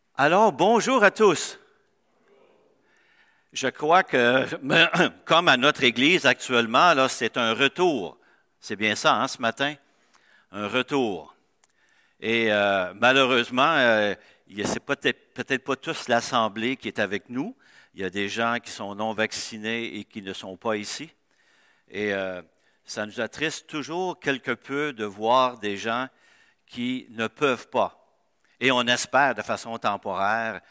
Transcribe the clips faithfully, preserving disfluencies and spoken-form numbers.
Alors, bonjour à tous. Je crois que, comme à notre Église actuellement, là, c'est un retour. C'est bien ça, hein, ce matin? Un retour. Et euh, malheureusement, euh, c'est peut-être, peut-être pas tous l'Assemblée qui est avec nous. Il y a des gens qui sont non vaccinés et qui ne sont pas ici. Et euh, ça nous attriste toujours quelque peu de voir des gens qui ne peuvent pas. Et on espère de façon temporaire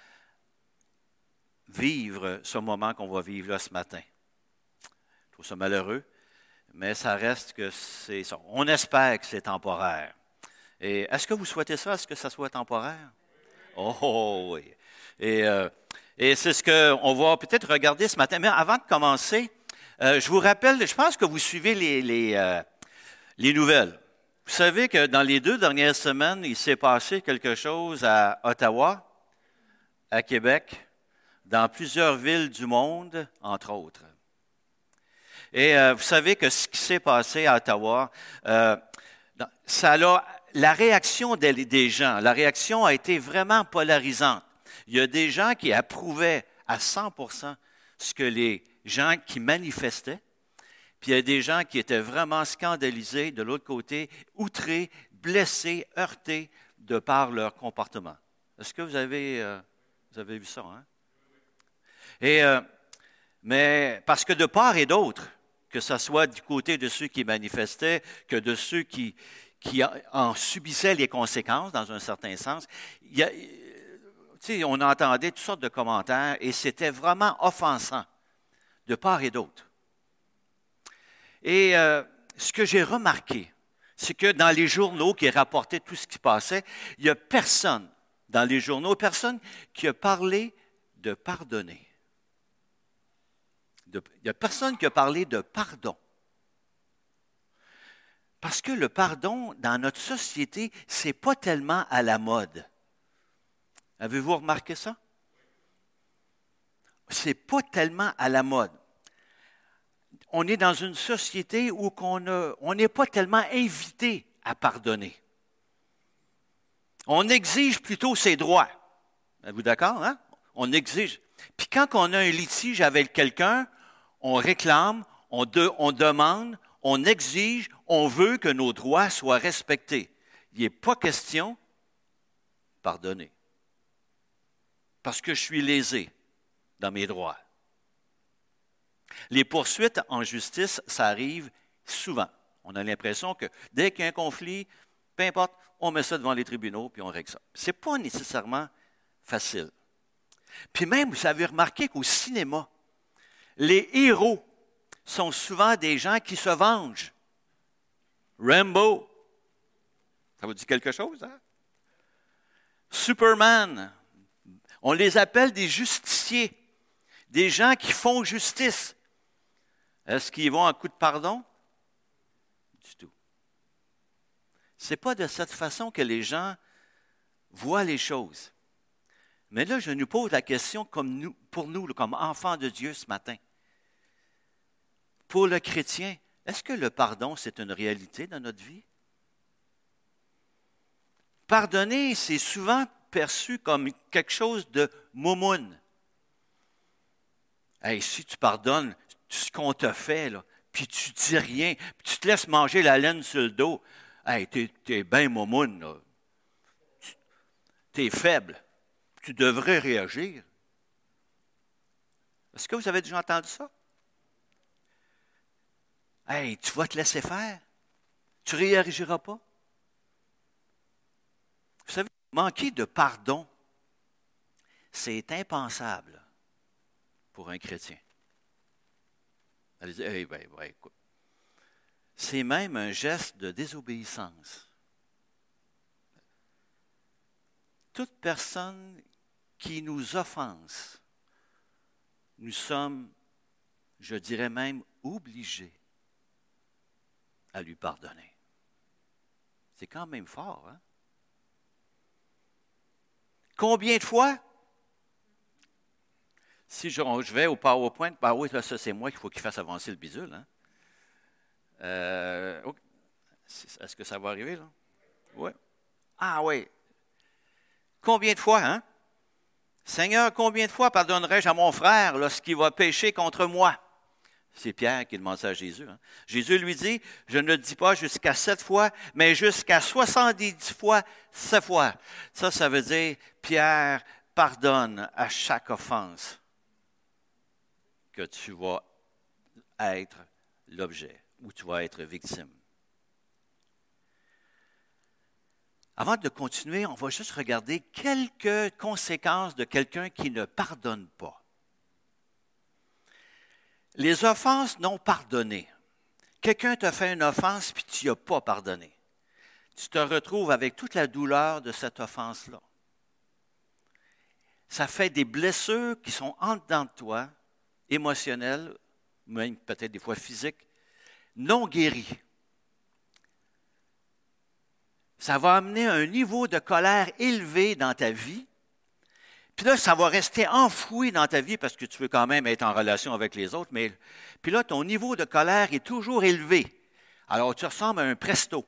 vivre ce moment qu'on va vivre là ce matin. Je trouve ça malheureux, mais ça reste que c'est ça. On espère que c'est temporaire. Et est-ce que vous souhaitez ça? Est-ce que ça soit temporaire? Oh, oh oui. Et, euh, et c'est ce qu'on va peut-être regarder ce matin. Mais avant de commencer, euh, je vous rappelle, je pense que vous suivez les, les, euh, les nouvelles. Vous savez que dans les deux dernières semaines, il s'est passé quelque chose à Ottawa, à Québec, dans plusieurs villes du monde, entre autres. Et euh, vous savez que ce qui s'est passé à Ottawa, euh, ça a, la réaction des, des gens, la réaction a été vraiment polarisante. Il y a des gens qui approuvaient à cent pour cent ce que les gens qui manifestaient, puis il y a des gens qui étaient vraiment scandalisés, de l'autre côté, outrés, blessés, heurtés de par leur comportement. Est-ce que vous avez, euh, vous avez vu ça, hein? Et, euh, mais parce que de part et d'autre, que ce soit du côté de ceux qui manifestaient, que de ceux qui, qui en subissaient les conséquences, dans un certain sens, il y a, tu sais, on entendait toutes sortes de commentaires et c'était vraiment offensant, de part et d'autre. Et euh, ce que j'ai remarqué, c'est que dans les journaux qui rapportaient tout ce qui passait, il n'y a personne, dans les journaux, personne qui a parlé de pardonner. Il n'y a personne qui a parlé de pardon. Parce que le pardon, dans notre société, ce n'est pas tellement à la mode. Avez-vous remarqué ça? Ce n'est pas tellement à la mode. On est dans une société où on n'est pas tellement invité à pardonner. On exige plutôt ses droits. Êtes-vous d'accord, hein? On exige. Puis quand on a un litige avec quelqu'un, on réclame, on, de, on demande, on exige, on veut que nos droits soient respectés. Il n'est pas question de pardonner. Parce que je suis lésé dans mes droits. Les poursuites en justice, ça arrive souvent. On a l'impression que dès qu'il y a un conflit, peu importe, on met ça devant les tribunaux puis on règle ça. Ce n'est pas nécessairement facile. Puis même, vous avez remarqué qu'au cinéma, les héros sont souvent des gens qui se vengent. Rambo, ça vous dit quelque chose, hein? Superman, on les appelle des justiciers, des gens qui font justice. Est-ce qu'ils vont en coup de pardon? Du tout. Ce n'est pas de cette façon que les gens voient les choses. Mais là, je nous pose la question comme nous, pour nous, comme enfants de Dieu ce matin. Pour le chrétien, est-ce que le pardon, c'est une réalité dans notre vie? Pardonner, c'est souvent perçu comme quelque chose de moumoune. Hey, si tu pardonnes ce qu'on t'a fait, là, puis tu dis rien, puis tu te laisses manger la laine sur le dos, hey, t'es, t'es bien moumoune, là. Tu, t'es faible. Tu devrais réagir. Est-ce que vous avez déjà entendu ça? Hey, tu vas te laisser faire. Tu ne réagiras pas. Vous savez, manquer de pardon, c'est impensable pour un chrétien. Elle dit, hey, ben, ben, écoute. C'est même un geste de désobéissance. Toute personne qui nous offense, nous sommes, je dirais même, obligés à lui pardonner. C'est quand même fort, hein? Combien de fois? Si je, je vais au PowerPoint, ben oui, là, ça c'est moi qu'il faut qu'il fasse avancer le bidule, hein? Euh, est-ce que ça va arriver, là? Oui. Ah oui. Combien de fois, hein? Seigneur, combien de fois pardonnerai-je à mon frère lorsqu'il va pécher contre moi? C'est Pierre qui demande ça à Jésus. Hein. Jésus lui dit, je ne dis pas jusqu'à sept fois, mais jusqu'à soixante-dix fois, sept fois. Ça, ça veut dire, Pierre pardonne à chaque offense que tu vas être l'objet ou tu vas être victime. Avant de continuer, on va juste regarder quelques conséquences de quelqu'un qui ne pardonne pas. Les offenses non pardonnées. Quelqu'un t'a fait une offense puis tu n'y as pas pardonné. Tu te retrouves avec toute la douleur de cette offense-là. Ça fait des blessures qui sont en dedans de toi, émotionnelles, même peut-être des fois physiques, non guéries. Ça va amener un niveau de colère élevé dans ta vie. Puis là, ça va rester enfoui dans ta vie parce que tu veux quand même être en relation avec les autres. Mais puis là, ton niveau de colère est toujours élevé. Alors, tu ressembles à un presto.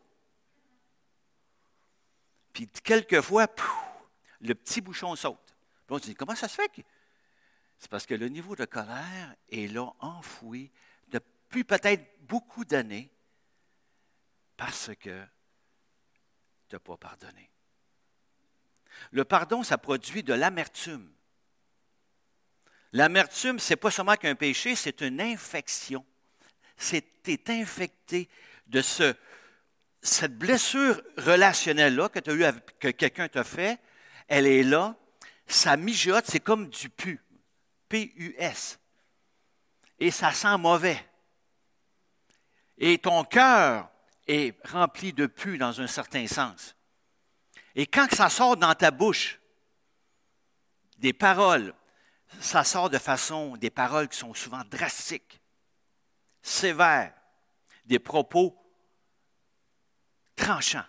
Puis quelquefois, pouf, le petit bouchon saute. Puis on se dit, comment ça se fait? Que... C'est parce que le niveau de colère est là, enfoui, depuis peut-être beaucoup d'années, parce que tu n'as pas pardonné. Le pardon, ça produit de l'amertume. L'amertume, ce n'est pas seulement qu'un péché, c'est une infection. C'est tu es infecté de ce, cette blessure relationnelle-là que, tu as eu avec, que quelqu'un t'a fait. Elle est là, ça mijote, c'est comme du pu. P U S. Et ça sent mauvais. Et ton cœur est rempli de pu dans un certain sens. Et quand ça sort dans ta bouche, des paroles, ça sort de façon, des paroles qui sont souvent drastiques, sévères, des propos tranchants,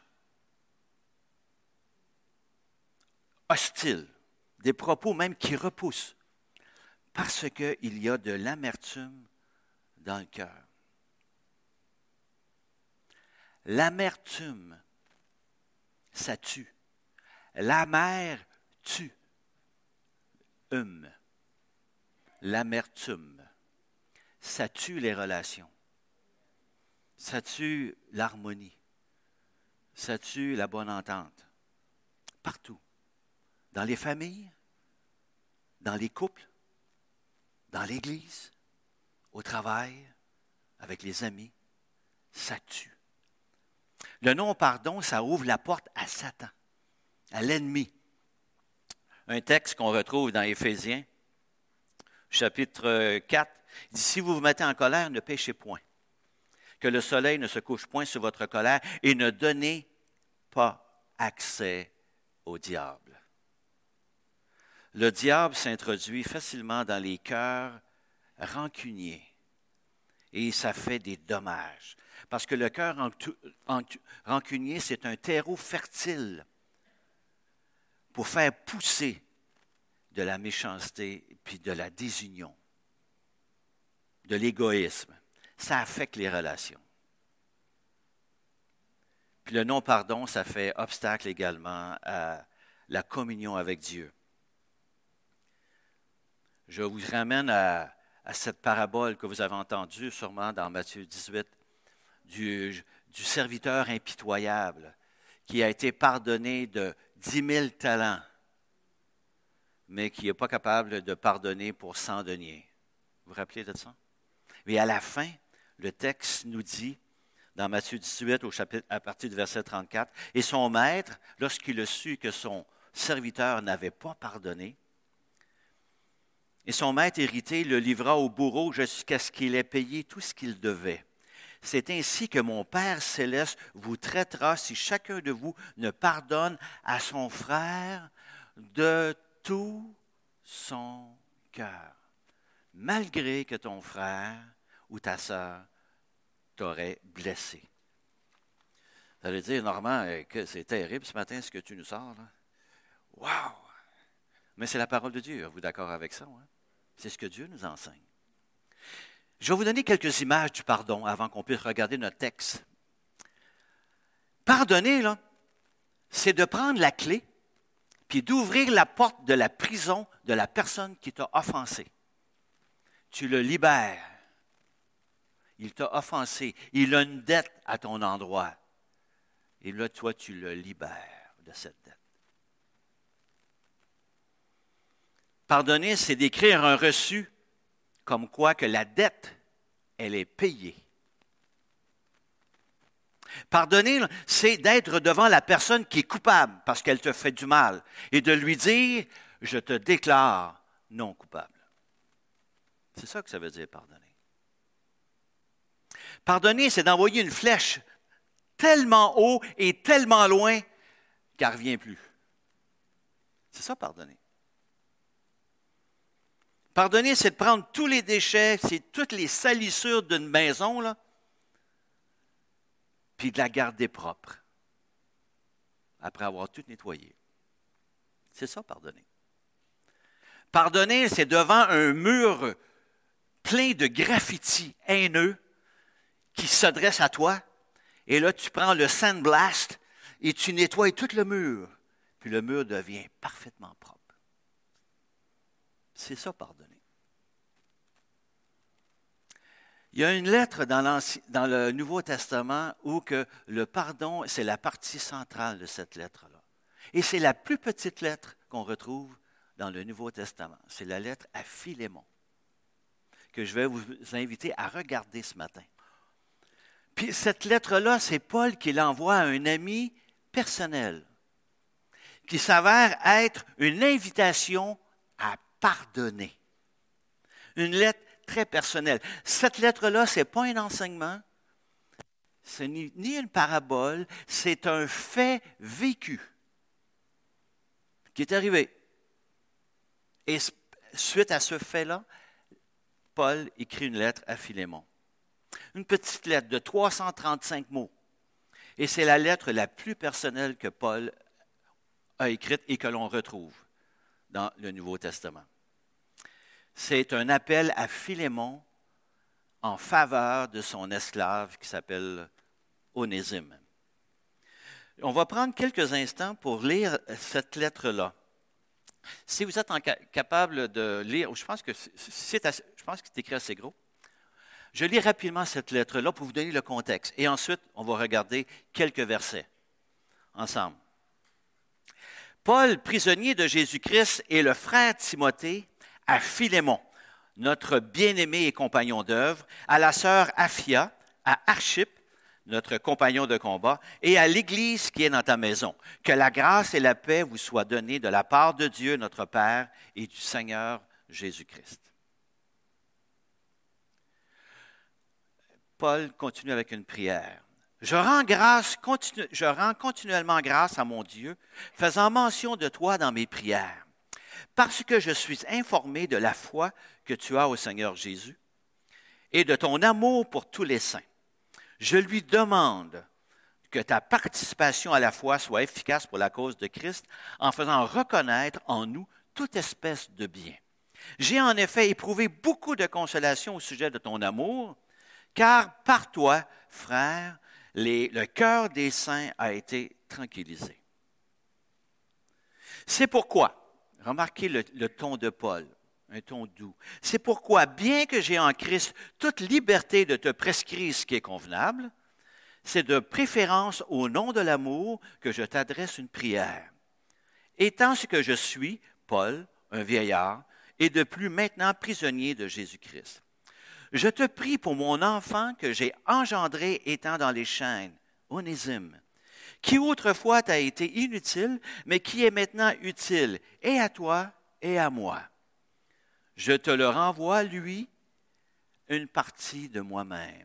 hostiles, des propos même qui repoussent, parce qu'il y a de l'amertume dans le cœur. L'amertume, ça tue. L'amer tue. Hum. L'amertume, ça tue les relations. Ça tue l'harmonie. Ça tue la bonne entente. Partout. Dans les familles, dans les couples, dans l'Église, au travail, avec les amis, ça tue. Le non-pardon, ça ouvre la porte à Satan, à l'ennemi. Un texte qu'on retrouve dans Éphésiens, chapitre quatre, il dit « Si vous vous mettez en colère, ne péchez point, que le soleil ne se couche point sur votre colère, et ne donnez pas accès au diable. » Le diable s'introduit facilement dans les cœurs rancuniers, et ça fait des dommages. Parce que le cœur rancunier, c'est un terreau fertile pour faire pousser de la méchanceté puis de la désunion, de l'égoïsme. Ça affecte les relations. Puis le non-pardon, ça fait obstacle également à la communion avec Dieu. Je vous ramène à, à cette parabole que vous avez entendue sûrement dans Matthieu dix-huit, du, du serviteur impitoyable qui a été pardonné de dix mille talents, mais qui n'est pas capable de pardonner pour cent deniers. Vous vous rappelez de ça? Mais à la fin, le texte nous dit, dans Matthieu dix-huit, au chapitre, à partir du verset trente-quatre, « Et son maître, lorsqu'il a su que son serviteur n'avait pas pardonné, et son maître irrité le livra au bourreau jusqu'à ce qu'il ait payé tout ce qu'il devait. C'est ainsi que mon Père céleste vous traitera si chacun de vous ne pardonne à son frère de tout son cœur, malgré que ton frère ou ta sœur t'aurait blessé. » Ça veut dire, Normand, que c'est terrible ce matin ce que tu nous sors. Là. Wow! Mais c'est la parole de Dieu, êtes-vous d'accord avec ça? Hein? C'est ce que Dieu nous enseigne. Je vais vous donner quelques images du pardon avant qu'on puisse regarder notre texte. Pardonner, là, c'est de prendre la clé puis d'ouvrir la porte de la prison de la personne qui t'a offensé. Tu le libères. Il t'a offensé. Il a une dette à ton endroit. Et là, toi, tu le libères de cette dette. Pardonner, c'est d'écrire un reçu comme quoi que la dette, elle est payée. Pardonner, c'est d'être devant la personne qui est coupable parce qu'elle te fait du mal et de lui dire, je te déclare non coupable. C'est ça que ça veut dire pardonner. Pardonner, c'est d'envoyer une flèche tellement haut et tellement loin qu'elle ne revient plus. C'est ça, pardonner. Pardonner, c'est de prendre tous les déchets, c'est toutes les salissures d'une maison, là, puis de la garder propre après avoir tout nettoyé. C'est ça, pardonner. Pardonner, c'est devant un mur plein de graffitis haineux qui s'adresse à toi, et là, tu prends le sandblast et tu nettoies tout le mur, puis le mur devient parfaitement propre. C'est ça, pardonner. Il y a une lettre dans, dans le Nouveau Testament où que le pardon, c'est la partie centrale de cette lettre-là. Et c'est la plus petite lettre qu'on retrouve dans le Nouveau Testament. C'est la lettre à Philémon, que je vais vous inviter à regarder ce matin. Puis cette lettre-là, c'est Paul qui l'envoie à un ami personnel, qui s'avère être une invitation à pardonner. Une lettre très personnelle. Cette lettre-là, ce n'est pas un enseignement, ce n'est ni une parabole, c'est un fait vécu qui est arrivé. Et suite à ce fait-là, Paul écrit une lettre à Philémon. Une petite lettre de trois cent trente-cinq mots. Et c'est la lettre la plus personnelle que Paul a écrite et que l'on retrouve dans le Nouveau Testament. C'est un appel à Philémon en faveur de son esclave qui s'appelle Onésime. On va prendre quelques instants pour lire cette lettre-là. Si vous êtes en, capable de lire, je pense que c'est, assez, je pense que c'est écrit assez gros, je lis rapidement cette lettre-là pour vous donner le contexte. Et ensuite, on va regarder quelques versets ensemble. Paul, prisonnier de Jésus-Christ, et le frère Timothée à Philémon, notre bien-aimé et compagnon d'œuvre, à la sœur Aphia, à Archippe, notre compagnon de combat, et à l'Église qui est dans ta maison. Que la grâce et la paix vous soient données de la part de Dieu, notre Père, et du Seigneur Jésus-Christ. Paul continue avec une prière. Je rends, grâce, continu, je rends continuellement grâce à mon Dieu, faisant mention de toi dans mes prières, parce que je suis informé de la foi que tu as au Seigneur Jésus et de ton amour pour tous les saints. Je lui demande que ta participation à la foi soit efficace pour la cause de Christ en faisant reconnaître en nous toute espèce de bien. J'ai en effet éprouvé beaucoup de consolation au sujet de ton amour, car par toi, frère, les, le cœur des saints a été tranquillisé. C'est pourquoi, remarquez le, le ton de Paul, un ton doux. C'est pourquoi, bien que j'ai en Christ toute liberté de te prescrire ce qui est convenable, c'est de préférence au nom de l'amour que je t'adresse une prière. Étant ce que je suis, Paul, un vieillard, et de plus maintenant prisonnier de Jésus-Christ. Je te prie pour mon enfant que j'ai engendré étant dans les chaînes, Onésime, qui autrefois t'a été inutile, mais qui est maintenant utile, et à toi et à moi. Je te le renvoie, lui, une partie de moi-même.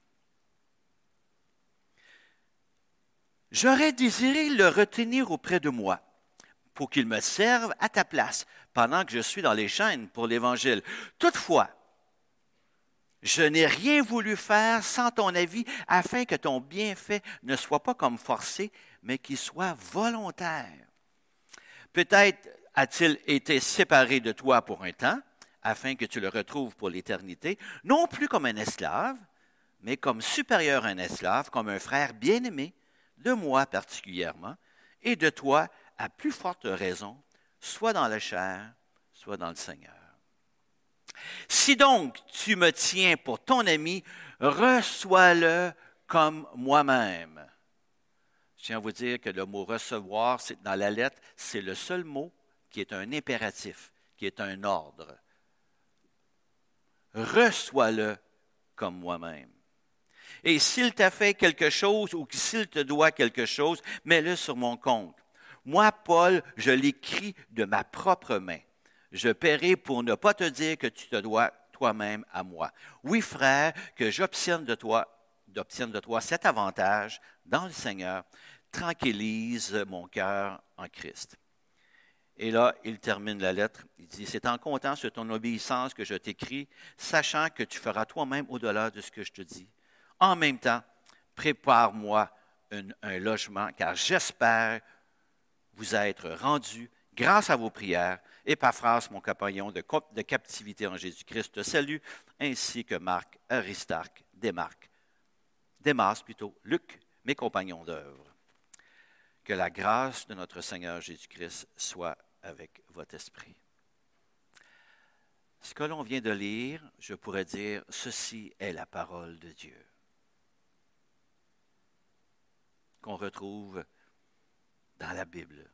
J'aurais désiré le retenir auprès de moi, pour qu'il me serve à ta place, pendant que je suis dans les chaînes pour l'Évangile. Toutefois, je n'ai rien voulu faire sans ton avis, afin que ton bienfait ne soit pas comme forcé, mais qu'il soit volontaire. Peut-être a-t-il été séparé de toi pour un temps, afin que tu le retrouves pour l'éternité, non plus comme un esclave, mais comme supérieur à un esclave, comme un frère bien-aimé, de moi particulièrement, et de toi à plus forte raison, soit dans la chair, soit dans le Seigneur. Si donc tu me tiens pour ton ami, reçois-le comme moi-même. Je tiens à vous dire que le mot recevoir, c'est, dans la lettre, c'est le seul mot qui est un impératif, qui est un ordre. Reçois-le comme moi-même. Et s'il t'a fait quelque chose ou s'il te doit quelque chose, mets-le sur mon compte. Moi, Paul, je l'écris de ma propre main. Je paierai pour ne pas te dire que tu te dois toi-même à moi. Oui, frère, que j'obtienne de toi, d'obtienne de toi cet avantage dans le Seigneur, tranquillise mon cœur en Christ. Et là, il termine la lettre. Il dit, c'est en comptant sur ton obéissance que je t'écris, sachant que tu feras toi-même au-delà de ce que je te dis. En même temps, prépare-moi un, un logement, car j'espère vous être rendu, grâce à vos prières, Épaphras, mon compagnon de, de captivité en Jésus-Christ, te salue, ainsi que Marc, Aristarque, Démarque, Démas plutôt, Luc, mes compagnons d'œuvre. Que la grâce de notre Seigneur Jésus-Christ soit avec votre esprit. Ce que l'on vient de lire, je pourrais dire, ceci est la parole de Dieu, qu'on retrouve dans la Bible.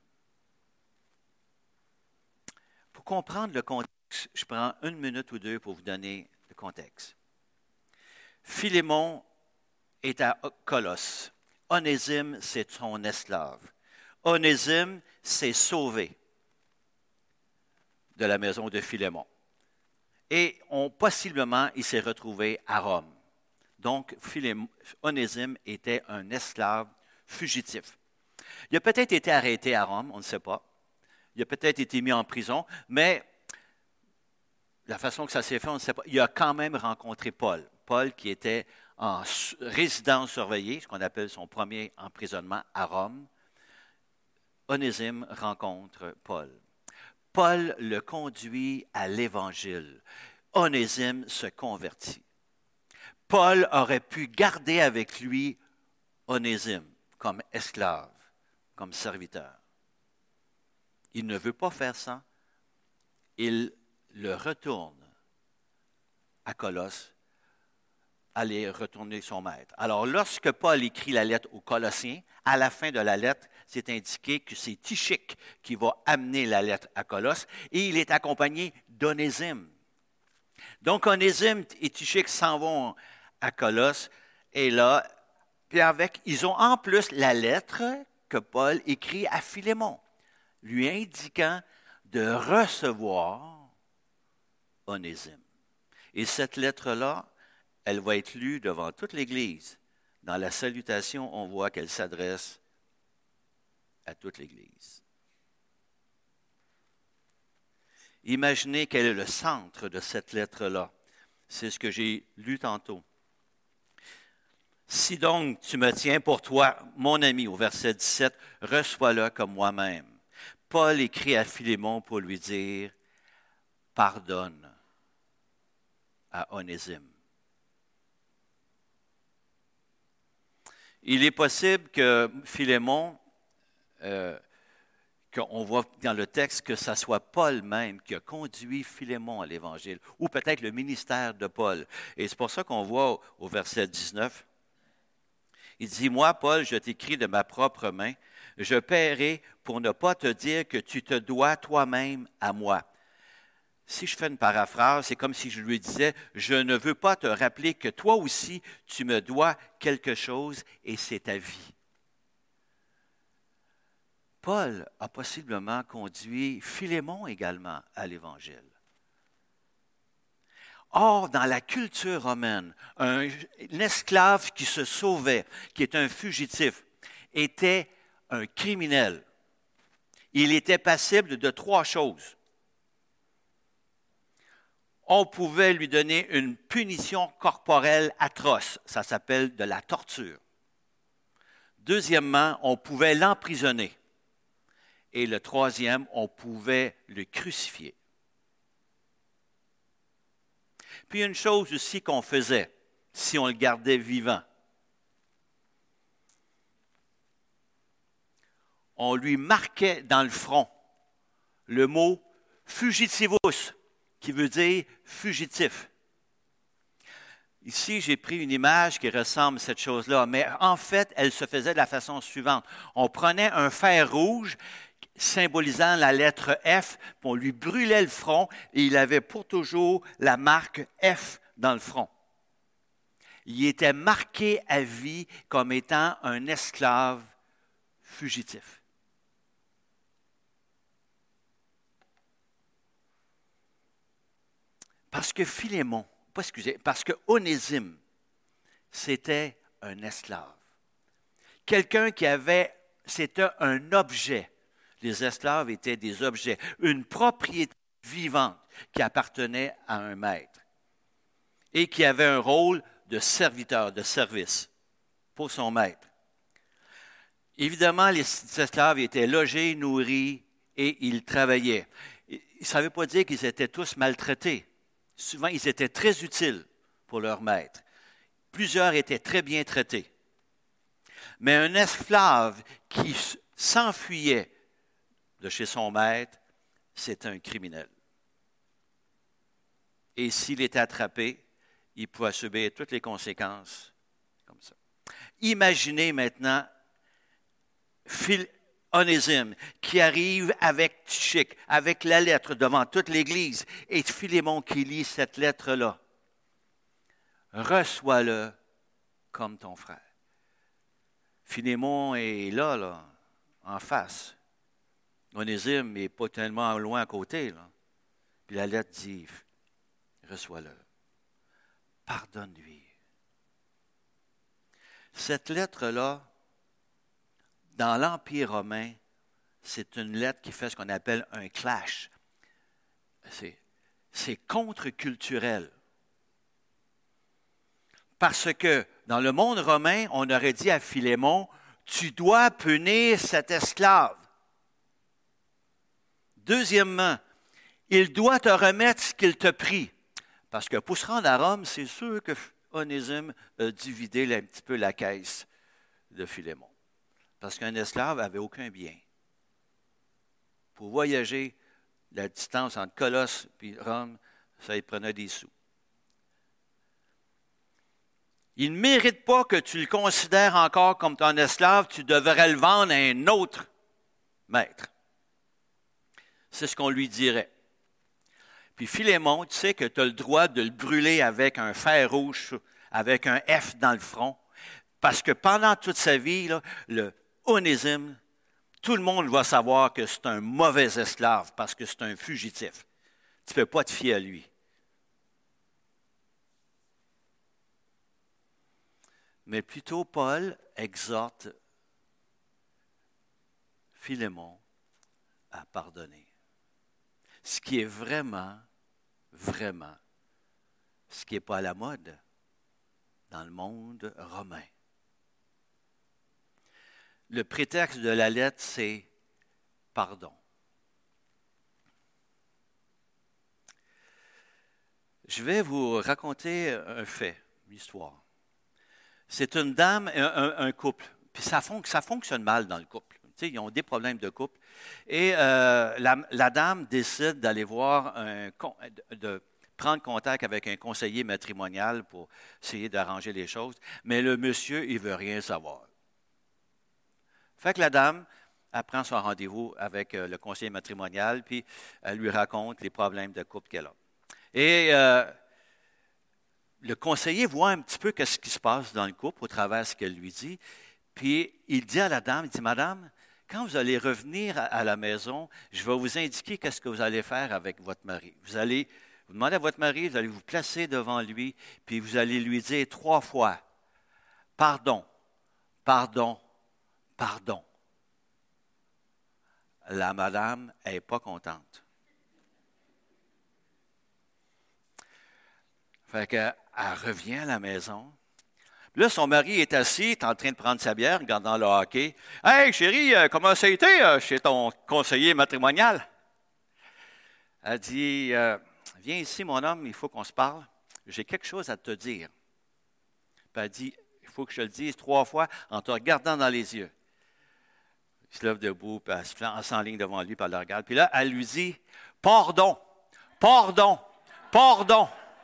Pour comprendre le contexte, je prends une minute ou deux pour vous donner le contexte. Philémon est à Colosse. Onésime, c'est son esclave. Onésime s'est sauvé de la maison de Philémon. Et on, possiblement, il s'est retrouvé à Rome. Donc, Philémon, Onésime était un esclave fugitif. Il a peut-être été arrêté à Rome, on ne sait pas. Il a peut-être été mis en prison, mais la façon que ça s'est fait, on ne sait pas. Il a quand même rencontré Paul. Paul qui était en résidence surveillée, ce qu'on appelle son premier emprisonnement à Rome. Onésime rencontre Paul. Paul le conduit à l'Évangile. Onésime se convertit. Paul aurait pu garder avec lui Onésime comme esclave, comme serviteur. Il ne veut pas faire ça. Il le retourne à Colosse, aller retourner son maître. Alors, lorsque Paul écrit la lettre aux Colossiens, à la fin de la lettre, c'est indiqué que c'est Tychique qui va amener la lettre à Colosse et il est accompagné d'Onésime. Donc, Onésime et Tychique s'en vont à Colosse et là, puis avec, ils ont en plus la lettre que Paul écrit à Philémon, lui indiquant de recevoir Onésime. Et cette lettre-là, elle va être lue devant toute l'Église. Dans la salutation, on voit qu'elle s'adresse à toute l'Église. Imaginez quel est le centre de cette lettre-là. C'est ce que j'ai lu tantôt. Si donc tu me tiens pour toi, mon ami, au verset dix-sept, reçois-le comme moi-même. Paul écrit à Philémon pour lui dire, pardonne à Onésime. Il est possible que Philémon, euh, qu'on voit dans le texte que ce soit Paul même qui a conduit Philémon à l'Évangile, ou peut-être le ministère de Paul. Et c'est pour ça qu'on voit au, au verset dix-neuf, il dit, moi, Paul, je t'écris de ma propre main, je paierai pour ne pas te dire que tu te dois toi-même à moi. Si je fais une paraphrase, c'est comme si je lui disais, je ne veux pas te rappeler que toi aussi, tu me dois quelque chose et c'est ta vie. Paul a possiblement conduit Philémon également à l'Évangile. Or, dans la culture romaine, un, un esclave qui se sauvait, qui est un fugitif, était un criminel. Il était passible de trois choses. On pouvait lui donner une punition corporelle atroce, ça s'appelle de la torture. Deuxièmement, on pouvait l'emprisonner. Et le troisième, on pouvait le crucifier. Puis une chose aussi qu'on faisait, si on le gardait vivant, on lui marquait dans le front le mot fugitivus, qui veut dire fugitif. Ici, j'ai pris une image qui ressemble à cette chose-là, mais en fait, elle se faisait de la façon suivante. On prenait un fer rouge symbolisant la lettre F, puis on lui brûlait le front et il avait pour toujours la marque F dans le front. Il était marqué à vie comme étant un esclave fugitif. Parce que Philémon, pas excusez, parce que Onésime, c'était un esclave. Quelqu'un qui avait, c'était un objet. Les esclaves étaient des objets, une propriété vivante qui appartenait à un maître et qui avait un rôle de serviteur, de service pour son maître. Évidemment, les esclaves étaient logés, nourris et ils travaillaient. Ça ne veut pas dire qu'ils étaient tous maltraités. Souvent, ils étaient très utiles pour leur maître. Plusieurs étaient très bien traités. Mais un esclave qui s'enfuyait de chez son maître, c'est un criminel. Et s'il était attrapé, il pouvait subir toutes les conséquences comme ça. Imaginez maintenant Onésime qui arrive avec Tychik, avec la lettre devant toute l'Église, et Philémon qui lit cette lettre-là. Reçois-le comme ton frère. Philémon est là, là, en face. Onésime n'est pas tellement loin à côté, là. Puis la lettre dit, reçois-le. Pardonne-lui. Cette lettre-là, dans l'Empire romain, c'est une lettre qui fait ce qu'on appelle un clash. C'est, c'est contre-culturel. Parce que dans le monde romain, on aurait dit à Philémon, tu dois punir cet esclave. Deuxièmement, il doit te remettre ce qu'il te prie. Parce que pour se rendre à Rome, c'est sûr que Onésime a dividé un petit peu la caisse de Philémon. Parce qu'un esclave n'avait aucun bien. Pour voyager, la distance entre Colosse et Rome, ça y prenait des sous. Il ne mérite pas que tu le considères encore comme ton esclave, tu devrais le vendre à un autre maître. C'est ce qu'on lui dirait. Puis Philémon, tu sais que tu as le droit de le brûler avec un fer rouge, avec un F dans le front, parce que pendant toute sa vie, là, le Onésime, tout le monde va savoir que c'est un mauvais esclave parce que c'est un fugitif. Tu ne peux pas te fier à lui. Mais plutôt, Paul exhorte Philémon à pardonner. Ce qui est vraiment, vraiment, ce qui n'est pas à la mode dans le monde romain. Le prétexte de la lettre, c'est pardon. Je vais vous raconter un fait, une histoire. C'est une dame et un, un couple. Puis ça, fon- ça fonctionne mal dans le couple. Tu sais, ils ont des problèmes de couple. Et euh, la, la dame décide d'aller voir, un, de, de prendre contact avec un conseiller matrimonial pour essayer d'arranger les choses. Mais le monsieur, il ne veut rien savoir. Fait que la dame, elle prend son rendez-vous avec le conseiller matrimonial, puis elle lui raconte les problèmes de couple qu'elle a. Et euh, le conseiller voit un petit peu ce qui se passe dans le couple au travers de ce qu'elle lui dit, puis il dit à la dame, il dit, « Madame, quand vous allez revenir à la maison, je vais vous indiquer qu'est-ce que vous allez faire avec votre mari. Vous allez vous demander à votre mari, vous allez vous placer devant lui, puis vous allez lui dire trois fois, « Pardon, pardon, pardon. » La madame n'est pas contente. Fait qu'elle revient à la maison. Là, son mari est assis, est en train de prendre sa bière, regardant le hockey. « Hey, chérie, comment ça a été chez ton conseiller matrimonial? » Elle dit, euh, « Viens ici, mon homme, il faut qu'on se parle. J'ai quelque chose à te dire. » Puis elle dit, « Il faut que je le dise trois fois en te regardant dans les yeux. » Il se lève debout, puis elle se fait- elle s'enligne devant lui, puis elle le regarde. Puis là, elle lui dit, « Pardon, pardon, pardon. »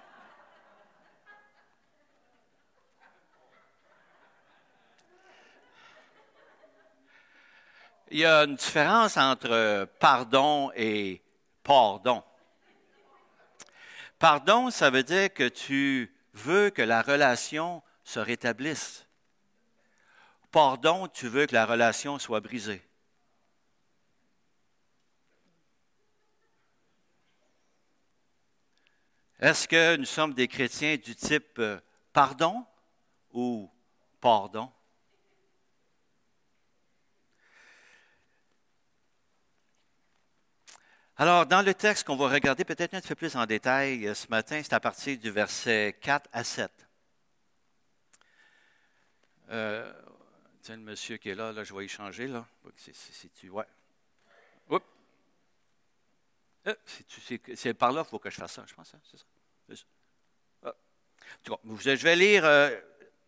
Il y a une différence entre pardon et pardon. Pardon, ça veut dire que tu veux que la relation se rétablisse. Pardon, tu veux que la relation soit brisée. Est-ce que nous sommes des chrétiens du type euh, pardon ou pardon? Alors, dans le texte qu'on va regarder peut-être un petit peu plus en détail euh, ce matin, c'est à partir du verset quatre à sept. Euh, tiens, le monsieur qui est là, là, je vais y changer, là. C'est, c'est, c'est tu, ouais. Oups. Euh, c'est, c'est, c'est par là qu'il faut que je fasse ça, je pense, hein, c'est ça. C'est ça. Ah. En tout cas, je vais lire euh,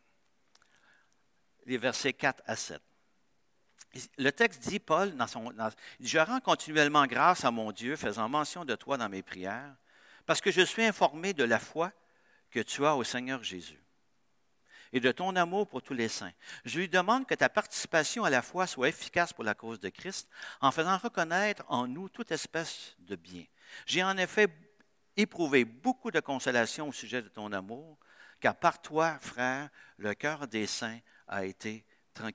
les versets quatre à sept. Le texte dit, Paul, dans son, dans, il dit, « Je rends continuellement grâce à mon Dieu, faisant mention de toi dans mes prières, parce que je suis informé de la foi que tu as au Seigneur Jésus et de ton amour pour tous les saints. Je lui demande que ta participation à la foi soit efficace pour la cause de Christ, en faisant reconnaître en nous toute espèce de bien. J'ai en effet éprouvé beaucoup de consolation au sujet de ton amour, car par toi, frère, le cœur des saints a été tranquillisé. »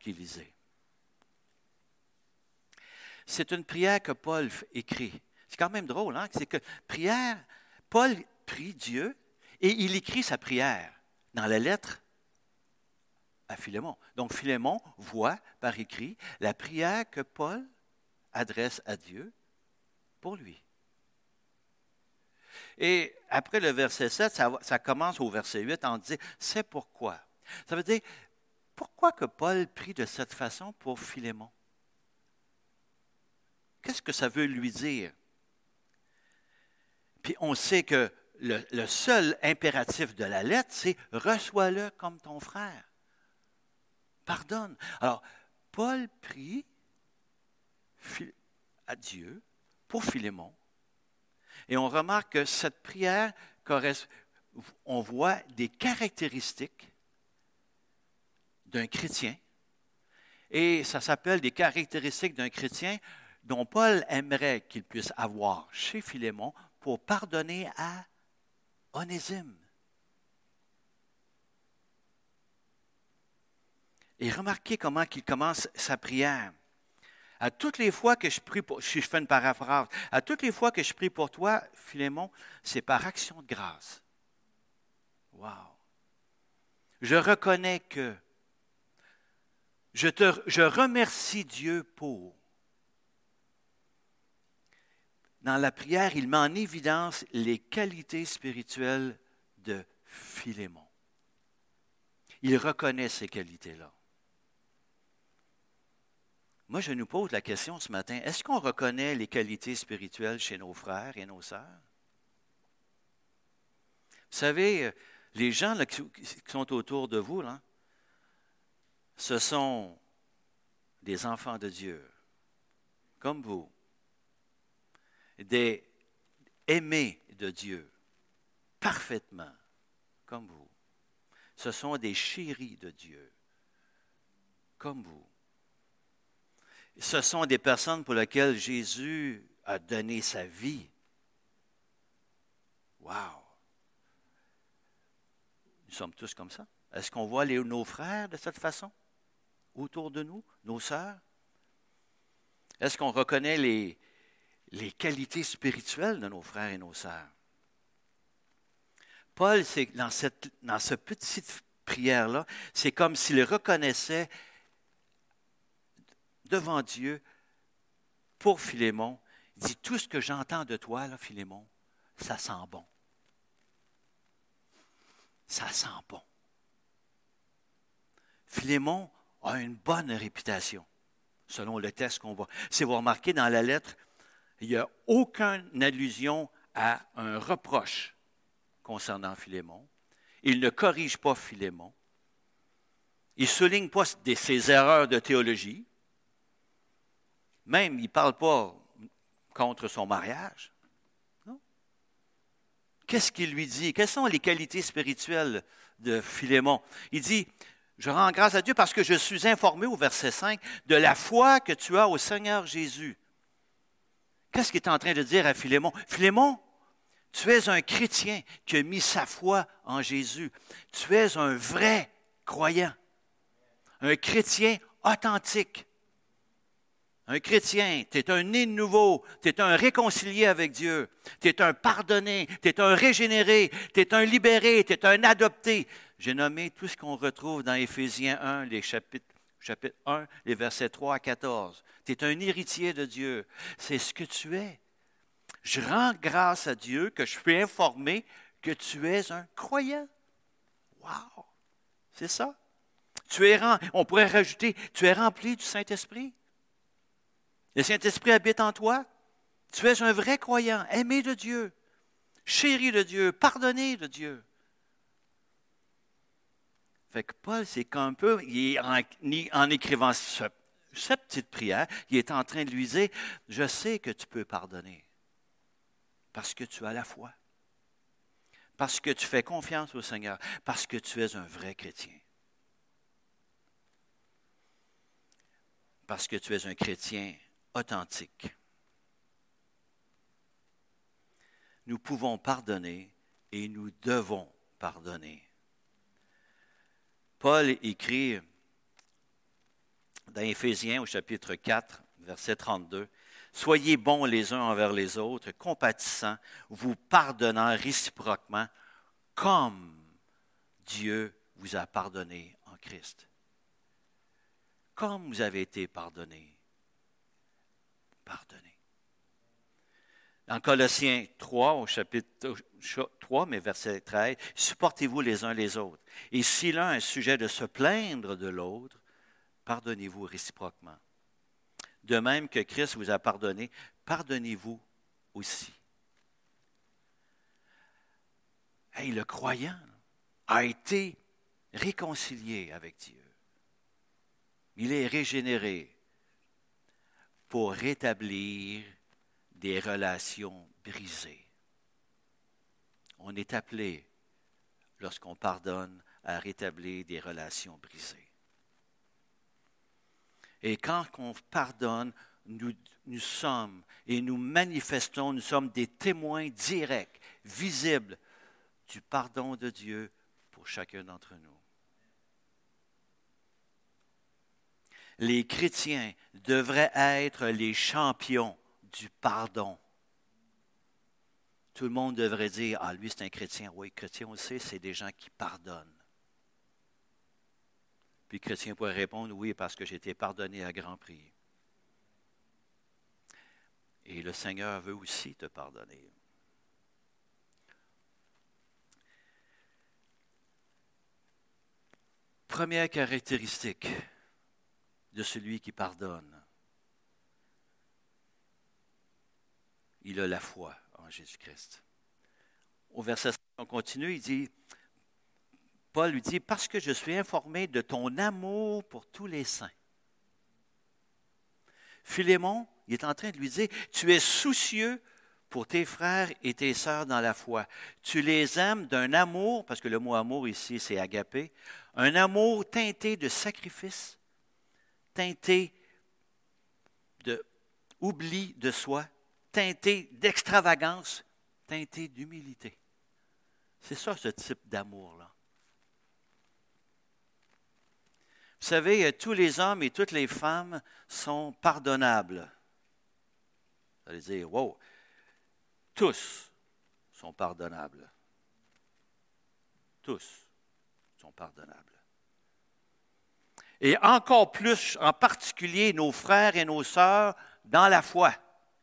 C'est une prière que Paul écrit. C'est quand même drôle, hein? C'est que prière, Paul prie Dieu et il écrit sa prière dans la lettre à Philémon. Donc Philémon voit par écrit la prière que Paul adresse à Dieu pour lui. Et après le verset sept, ça, ça commence au verset huit en disant « C'est pourquoi ». Ça veut dire, pourquoi que Paul prie de cette façon pour Philémon? Qu'est-ce que ça veut lui dire? Puis on sait que le, le seul impératif de la lettre, c'est « reçois-le comme ton frère ». Pardonne. Alors, Paul prie à Dieu pour Philémon. Et on remarque que cette prière, on voit des caractéristiques d'un chrétien. Et ça s'appelle des caractéristiques d'un chrétien dont Paul aimerait qu'il puisse avoir chez Philémon pour pardonner à Onésime. Et remarquez comment il commence sa prière. À toutes les fois que je prie pour, si je fais une paraphrase, à toutes les fois que je prie pour toi, Philémon, c'est par action de grâce. Wow! Je reconnais que je, te, je remercie Dieu pour. Dans la prière, il met en évidence les qualités spirituelles de Philémon. Il reconnaît ces qualités-là. Moi, je nous pose la question ce matin, est-ce qu'on reconnaît les qualités spirituelles chez nos frères et nos sœurs? Vous savez, les gens là, qui sont autour de vous, là, ce sont des enfants de Dieu, comme vous. Des aimés de Dieu, parfaitement, comme vous. Ce sont des chéris de Dieu, comme vous. Ce sont des personnes pour lesquelles Jésus a donné sa vie. Wow! Nous sommes tous comme ça. Est-ce qu'on voit les, nos frères de cette façon, autour de nous, nos sœurs? Est-ce qu'on reconnaît les les qualités spirituelles de nos frères et nos sœurs? Paul, c'est, dans cette, dans cette petite prière-là, c'est comme s'il reconnaissait devant Dieu, pour Philémon, il dit, tout ce que j'entends de toi, là, Philémon, ça sent bon. Ça sent bon. Philémon a une bonne réputation, selon le texte qu'on voit. Si vous remarquez dans la lettre, il n'y a aucune allusion à un reproche concernant Philémon. Il ne corrige pas Philémon. Il ne souligne pas ses erreurs de théologie. Même, il ne parle pas contre son mariage. Non? Qu'est-ce qu'il lui dit? Quelles sont les qualités spirituelles de Philémon? Il dit, je rends grâce à Dieu parce que je suis informé au verset cinq de la foi que tu as au Seigneur Jésus. Qu'est-ce qu'il est en train de dire à Philémon? Philémon, tu es un chrétien qui a mis sa foi en Jésus. Tu es un vrai croyant, un chrétien authentique. Un chrétien, tu es un né de nouveau, tu es un réconcilié avec Dieu, tu es un pardonné, tu es un régénéré, tu es un libéré, tu es un adopté. J'ai nommé tout ce qu'on retrouve dans Éphésiens un, les chapitres, chapitre un, les versets trois à quatorze. Tu es un héritier de Dieu. C'est ce que tu es. Je rends grâce à Dieu que je suis informé que tu es un croyant. Wow! C'est ça. Tu es, on pourrait rajouter, tu es rempli du Saint-Esprit. Le Saint-Esprit habite en toi. Tu es un vrai croyant, aimé de Dieu, chéri de Dieu, pardonné de Dieu. Fait que Paul, c'est qu'un peu, il est en, en écrivant ce, cette petite prière, il est en train de lui dire, je sais que tu peux pardonner parce que tu as la foi, parce que tu fais confiance au Seigneur, parce que tu es un vrai chrétien. Parce que tu es un chrétien authentique. Nous pouvons pardonner et nous devons pardonner. Paul écrit dans Éphésiens au chapitre quatre, verset trente-deux, « Soyez bons les uns envers les autres, compatissants, vous pardonnant réciproquement, comme Dieu vous a pardonné en Christ. » Comme vous avez été pardonnés. Pardonnez. Dans Colossiens trois, au chapitre trois, mais verset treize, « Supportez-vous les uns les autres. Et si l'un a un sujet de se plaindre de l'autre, pardonnez-vous réciproquement. De même que Christ vous a pardonné, pardonnez-vous aussi. » Hey, le croyant a été réconcilié avec Dieu. Il est régénéré pour rétablir des relations brisées. On est appelé, lorsqu'on pardonne, à rétablir des relations brisées. Et quand on pardonne, nous, nous sommes et nous manifestons, nous sommes des témoins directs, visibles du pardon de Dieu pour chacun d'entre nous. Les chrétiens devraient être les champions du pardon. Tout le monde devrait dire, ah, lui, c'est un chrétien. Oui, chrétien, on le sait, c'est des gens qui pardonnent. Puis le chrétien pourrait répondre, oui, parce que j'ai été pardonné à grand prix. Et le Seigneur veut aussi te pardonner. Première caractéristique de celui qui pardonne. Il a la foi en Jésus-Christ. Au verset cinq, on continue, il dit, Paul lui dit, « Parce que je suis informé de ton amour pour tous les saints. » Philémon, il est en train de lui dire, « Tu es soucieux pour tes frères et tes sœurs dans la foi. Tu les aimes d'un amour, parce que le mot amour ici, c'est agapé, un amour teinté de sacrifice, teinté d'oubli de soi, teinté d'extravagance, teinté d'humilité. » C'est ça, ce type d'amour-là. Vous savez, tous les hommes et toutes les femmes sont pardonnables. Vous allez dire, wow, tous sont pardonnables. Tous sont pardonnables. Et encore plus, en particulier, nos frères et nos sœurs dans la foi.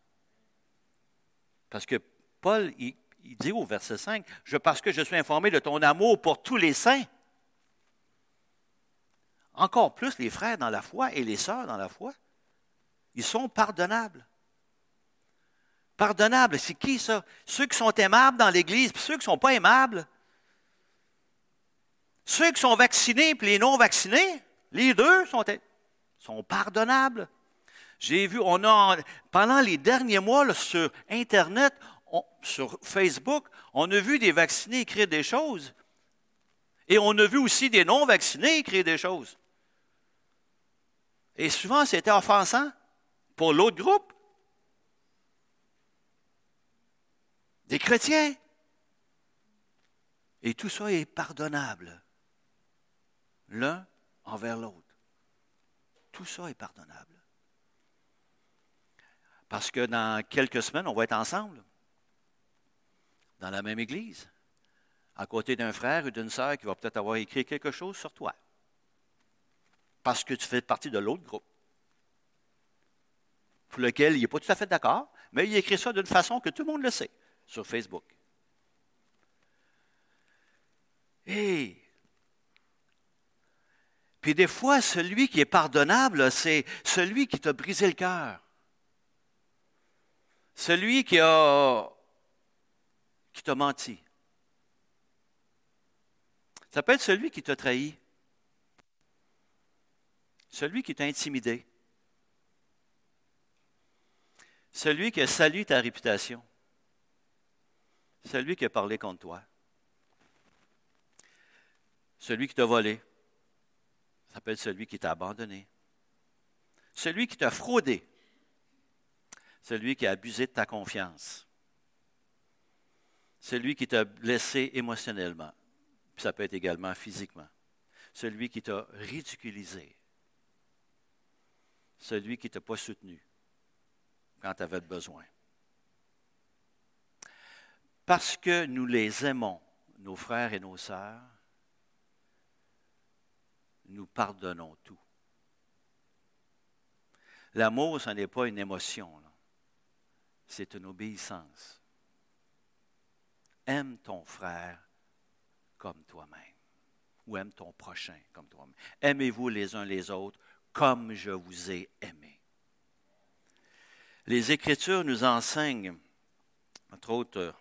Parce que Paul, il, il dit au verset cinq, je, parce que je suis informé de ton amour pour tous les saints. Encore plus les frères dans la foi et les sœurs dans la foi. Ils sont pardonnables. Pardonnables, c'est qui ça? Ceux qui sont aimables dans l'Église, puis ceux qui ne sont pas aimables. Ceux qui sont vaccinés, puis les non-vaccinés, les deux sont, sont pardonnables. J'ai vu, on a, pendant les derniers mois, là, sur Internet, on- sur Facebook, on a vu des vaccinés écrire des choses. Et on a vu aussi des non-vaccinés écrire des choses. Et souvent, c'était offensant pour l'autre groupe. Des chrétiens. Et tout ça est pardonnable. L'un envers l'autre. Tout ça est pardonnable. Parce que dans quelques semaines, on va être ensemble, dans la même église, à côté d'un frère ou d'une sœur qui va peut-être avoir écrit quelque chose sur toi. Parce que tu fais partie de l'autre groupe, pour lequel il n'est pas tout à fait d'accord, mais il écrit ça d'une façon que tout le monde le sait, sur Facebook. Et puis des fois, celui qui est pardonnable, c'est celui qui t'a brisé le cœur. Celui qui a qui t'a menti. Ça peut être celui qui t'a trahi. Celui qui t'a intimidé. Celui qui a sali ta réputation. Celui qui a parlé contre toi. Celui qui t'a volé. Ça peut être celui qui t'a abandonné. Celui qui t'a fraudé. Celui qui a abusé de ta confiance. Celui qui t'a blessé émotionnellement. Puis ça peut être également physiquement. Celui qui t'a ridiculisé. Celui qui ne t'a pas soutenu quand tu avais besoin. Parce que nous les aimons, nos frères et nos sœurs, nous pardonnons tout. L'amour, ce n'est pas une émotion, là. C'est une obéissance. Aime ton frère comme toi-même, ou aime ton prochain comme toi-même. Aimez-vous les uns les autres comme je vous ai aimé. Les Écritures nous enseignent, entre autres,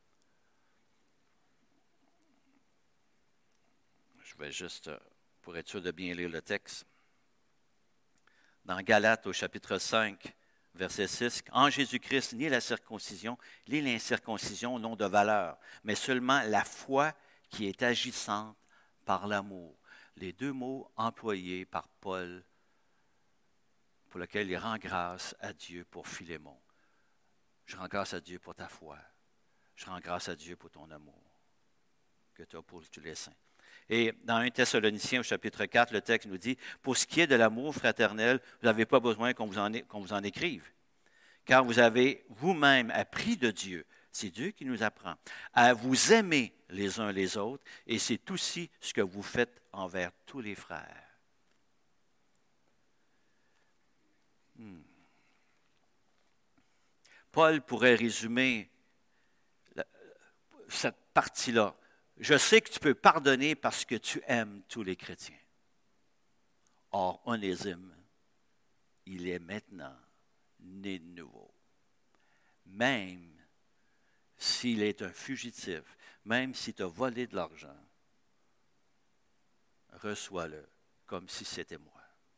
je vais juste, pour être sûr de bien lire le texte, dans Galates au chapitre cinq, verset six, « En Jésus-Christ, ni la circoncision, ni l'incirconcision n'ont de valeur, mais seulement la foi qui est agissante par l'amour. » Les deux mots employés par Paul, pour lesquels il rend grâce à Dieu pour Philémon. Je rends grâce à Dieu pour ta foi. Je rends grâce à Dieu pour ton amour que tu as pour tous les saints. Et dans un Thessaloniciens au chapitre quatre, le texte nous dit, « Pour ce qui est de l'amour fraternel, vous n'avez pas besoin qu'on vous, en, qu'on vous en écrive, car vous avez vous-même appris de Dieu, c'est Dieu qui nous apprend, à vous aimer les uns les autres, et c'est aussi ce que vous faites envers tous les frères. » Hmm. Paul pourrait résumer la, cette partie-là. Je sais que tu peux pardonner parce que tu aimes tous les chrétiens. Or, Onésime, il est maintenant né de nouveau. Même s'il est un fugitif, même s'il t'a volé de l'argent, reçois-le comme si c'était moi.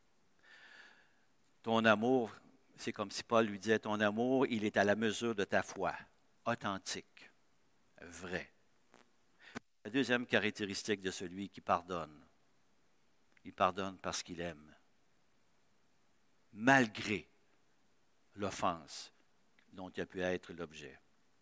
Ton amour, c'est comme si Paul lui disait, ton amour, il est à la mesure de ta foi, authentique, vrai. La deuxième caractéristique de celui qui pardonne, il pardonne parce qu'il aime, malgré l'offense dont il a pu être l'objet.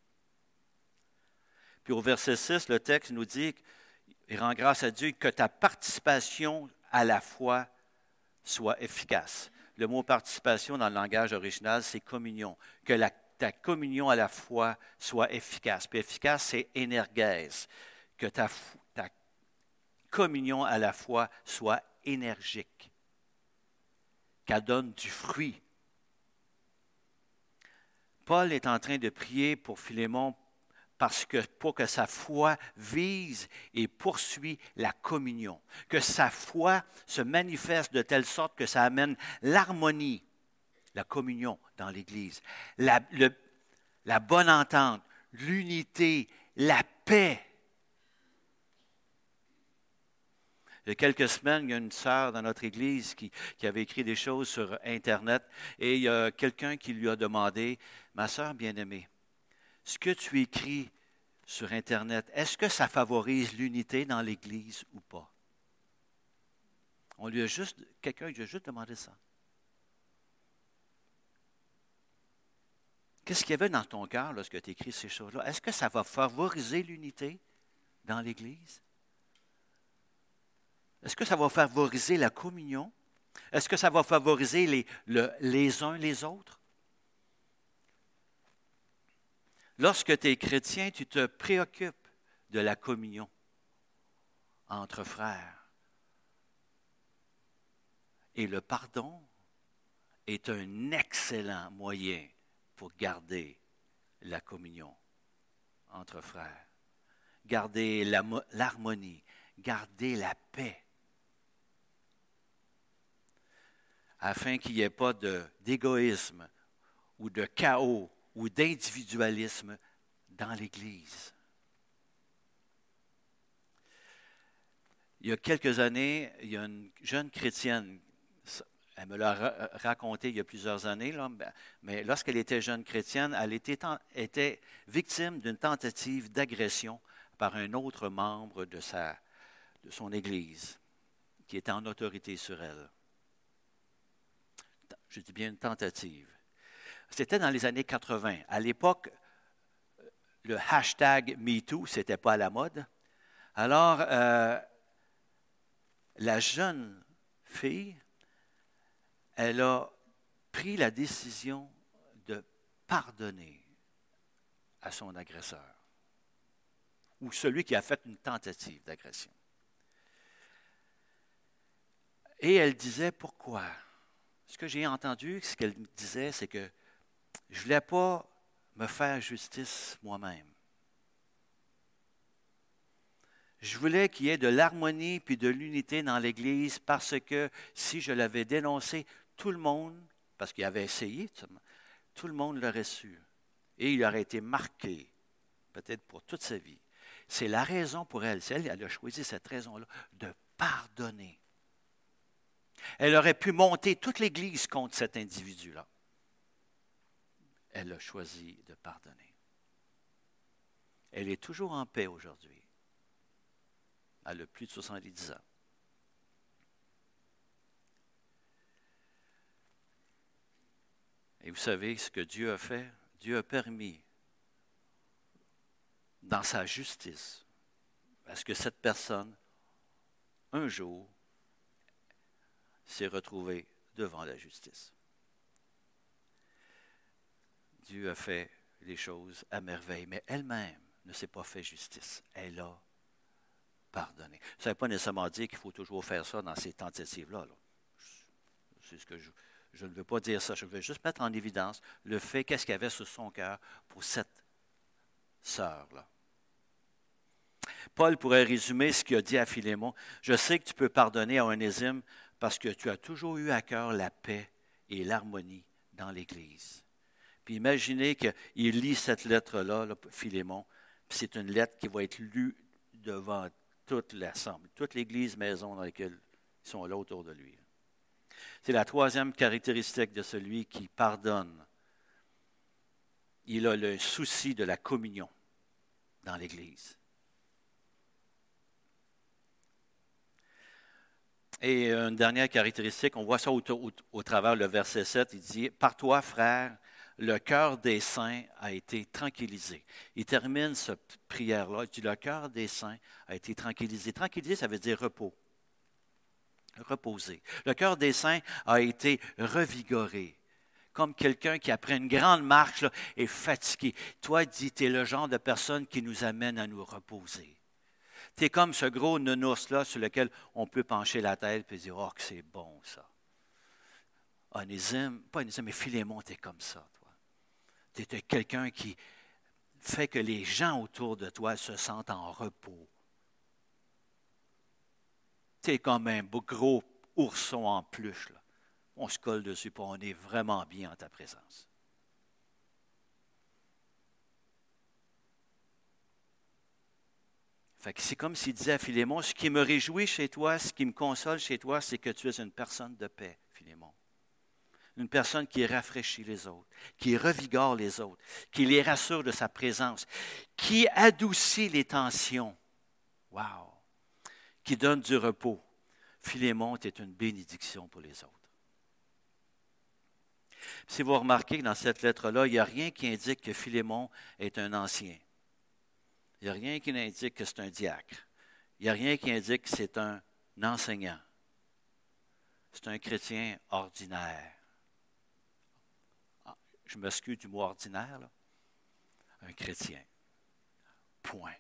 Puis au verset six, le texte nous dit, il rend grâce à Dieu que ta participation à la foi soit efficace. Le mot participation dans le langage original, c'est communion. Que la, ta communion à la foi soit efficace. Puis efficace, c'est énergèse. Que ta, ta communion à la foi soit énergique. Qu'elle donne du fruit. Paul est en train de prier pour Philémon parce que pour que sa foi vise et poursuit la communion, que sa foi se manifeste de telle sorte que ça amène l'harmonie, la communion dans l'Église, la, le, la bonne entente, l'unité, la paix. Il y a quelques semaines, il y a une sœur dans notre église qui, qui avait écrit des choses sur Internet et il y a quelqu'un qui lui a demandé, « Ma sœur bien-aimée, ce que tu écris sur Internet, est-ce que ça favorise l'unité dans l'Église ou pas? » On lui a juste, quelqu'un lui a juste demandé ça. Qu'est-ce qu'il y avait dans ton cœur lorsque tu écris ces choses-là? Est-ce que ça va favoriser l'unité dans l'Église? Est-ce que ça va favoriser la communion? Est-ce que ça va favoriser les, le, les uns les autres? Lorsque tu es chrétien, tu te préoccupes de la communion entre frères. Et le pardon est un excellent moyen pour garder la communion entre frères. Garder l'harmonie, garder la paix. Afin qu'il n'y ait pas de, d'égoïsme ou de chaos ou d'individualisme dans l'Église. Il y a quelques années, il y a une jeune chrétienne, elle me l'a raconté il y a plusieurs années, là, mais lorsqu'elle était jeune chrétienne, elle était, était victime d'une tentative d'agression par un autre membre de, sa, de son Église, qui était en autorité sur elle. Je dis bien une tentative. C'était dans les années quatre-vingts. À l'époque, le hashtag MeToo, ce n'était pas à la mode. Alors, euh, la jeune fille, elle a pris la décision de pardonner à son agresseur ou celui qui a fait une tentative d'agression. Et elle disait pourquoi? Ce que j'ai entendu, ce qu'elle disait, c'est que je ne voulais pas me faire justice moi-même. Je voulais qu'il y ait de l'harmonie puis de l'unité dans l'Église parce que si je l'avais dénoncé, tout le monde, parce qu'il avait essayé, tout le monde l'aurait su. Et il aurait été marqué, peut-être pour toute sa vie. C'est la raison pour elle, c'est elle, elle a choisi cette raison-là, de pardonner. Elle aurait pu monter toute l'Église contre cet individu-là. Elle a choisi de pardonner. Elle est toujours en paix aujourd'hui. Elle a plus de soixante-dix ans. Et vous savez ce que Dieu a fait? Dieu a permis, dans sa justice, à ce que cette personne, un jour, s'est retrouvée devant la justice. Dieu a fait les choses à merveille, mais elle-même ne s'est pas fait justice. Elle a pardonné. Ça ne veut pas nécessairement dire qu'il faut toujours faire ça dans ces tentatives-là. Là. C'est ce que je, je ne veux pas dire ça. Je veux juste mettre en évidence le fait qu'est-ce qu'il y avait sur son cœur pour cette sœur-là. Paul pourrait résumer ce qu'il a dit à Philémon. Je sais que tu peux pardonner à Onésime parce que tu as toujours eu à cœur la paix et l'harmonie dans l'Église. Puis imaginez qu'il lit cette lettre-là, là, Philémon, puis c'est une lettre qui va être lue devant toute l'assemblée, toute l'Église maison dans laquelle ils sont là autour de lui. C'est la troisième caractéristique de celui qui pardonne. Il a le souci de la communion dans l'Église. Et une dernière caractéristique, on voit ça au, au, au travers le verset sept, il dit « Par toi, frère, le cœur des saints a été tranquillisé. » Il termine cette prière-là, il dit « Le cœur des saints a été tranquillisé. » Tranquillisé, ça veut dire repos. Reposer. Le cœur des saints a été revigoré. Comme quelqu'un qui, après une grande marche, là, est fatigué. Toi, dis, tu es le genre de personne qui nous amène à nous reposer. Tu es comme ce gros nounours-là sur lequel on peut pencher la tête et dire « Oh, que c'est bon, ça. » Onésime, pas Onésime, mais Philémon, tu es comme ça, toi. Tu es quelqu'un qui fait que les gens autour de toi se sentent en repos. Tu es comme un beau gros ourson en peluche, là. On se colle dessus, puis on est vraiment bien en ta présence. Fait que c'est comme s'il disait à Philémon, ce qui me réjouit chez toi, ce qui me console chez toi, c'est que tu es une personne de paix, Philémon. Une personne qui rafraîchit les autres, qui revigore les autres, qui les rassure de sa présence, qui adoucit les tensions. Wow! Qui donne du repos. Philémon est une bénédiction pour les autres. Si vous remarquez que dans cette lettre-là, il n'y a rien qui indique que Philémon est un ancien. Il n'y a rien qui indique que c'est un diacre. Il n'y a rien qui indique que c'est un enseignant. C'est un chrétien ordinaire. Je m'excuse du mot ordinaire, là. Un chrétien. Point.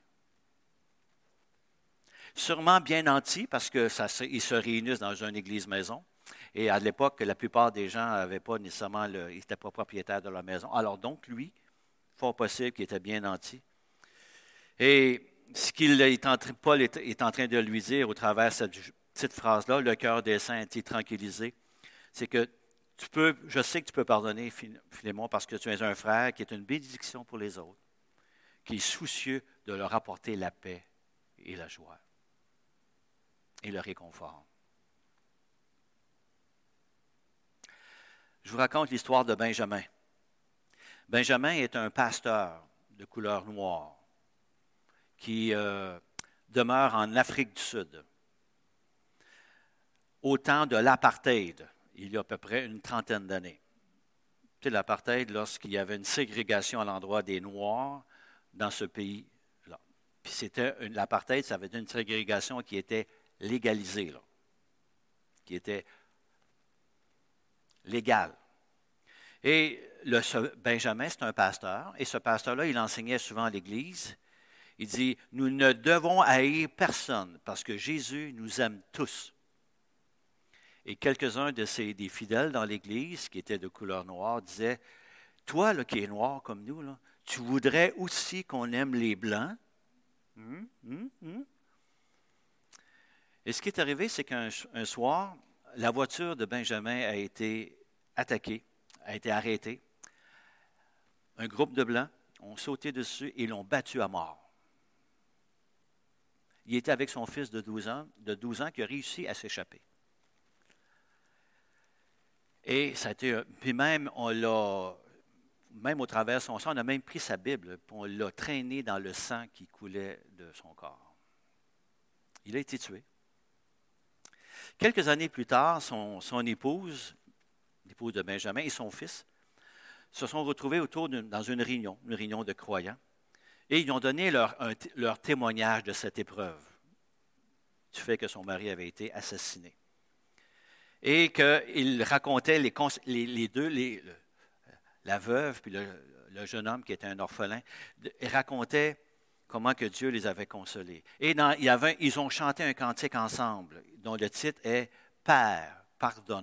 Sûrement bien nanti, parce qu'ils se réunissent dans une église-maison. Et à l'époque, la plupart des gens n'avaient pas nécessairement, le, ils n'étaient pas propriétaires de leur maison. Alors donc, lui, fort possible qu'il était bien nanti. Et ce qu'il est en, Paul est, est en train de lui dire au travers de cette petite phrase-là, le cœur des saints est tranquillisé, c'est que tu peux, je sais que tu peux pardonner, Philémon, parce que tu es un frère qui est une bénédiction pour les autres, qui est soucieux de leur apporter la paix et la joie et le réconfort. Je vous raconte l'histoire de Benjamin. Benjamin est un pasteur de couleur noire qui euh, demeure en Afrique du Sud. Au temps de l'apartheid, il y a à peu près une trentaine d'années. Tu sais, l'apartheid, lorsqu'il y avait une ségrégation à l'endroit des Noirs dans ce pays-là. Puis c'était une, l'apartheid, ça avait été une ségrégation qui était légalisée, là, qui était légale. Et le, ce Benjamin, c'est un pasteur, et ce pasteur-là, il enseignait souvent à l'Église. Il dit, nous ne devons haïr personne, parce que Jésus nous aime tous. Et quelques-uns de ces des fidèles dans l'Église, qui étaient de couleur noire, disaient, toi, là, qui es noir comme nous, là, tu voudrais aussi qu'on aime les Blancs? Hum, hum, hum. Et ce qui est arrivé, c'est qu'un un soir, la voiture de Benjamin a été attaquée, a été arrêtée. Un groupe de Blancs ont sauté dessus et l'ont battu à mort. Il était avec son fils de douze ans, de douze ans qui a réussi à s'échapper. Et ça a été, puis même, on l'a, même au travers de son sang, on a même pris sa Bible, puis on l'a traîné dans le sang qui coulait de son corps. Il a été tué. Quelques années plus tard, son, son épouse, l'épouse de Benjamin et son fils, se sont retrouvés autour d'une, dans une réunion, une réunion de croyants, et ils ont donné leur, un, leur témoignage de cette épreuve, du fait que son mari avait été assassiné. Et qu'ils racontaient les, les, les deux, les, le, la veuve puis le, le jeune homme qui était un orphelin, ils racontaient comment que Dieu les avait consolés. Et dans, il y avait, ils ont chanté un cantique ensemble, dont le titre est « Père, pardonne-leur ».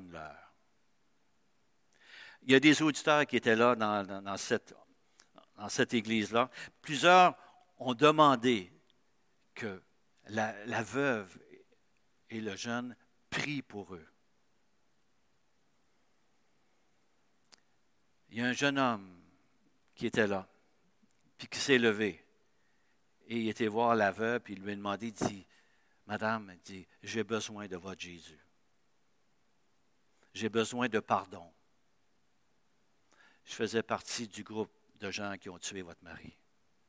Il y a des auditeurs qui étaient là dans, dans, dans cette, dans cette église-là. Plusieurs ont demandé que la, la veuve et le jeune prient pour eux. Il y a un jeune homme qui était là, puis qui s'est levé. Et il était voir la veuve, puis il lui a demandé, il dit, « Madame, il dit, j'ai besoin de votre Jésus. J'ai besoin de pardon. Je faisais partie du groupe de gens qui ont tué votre mari. »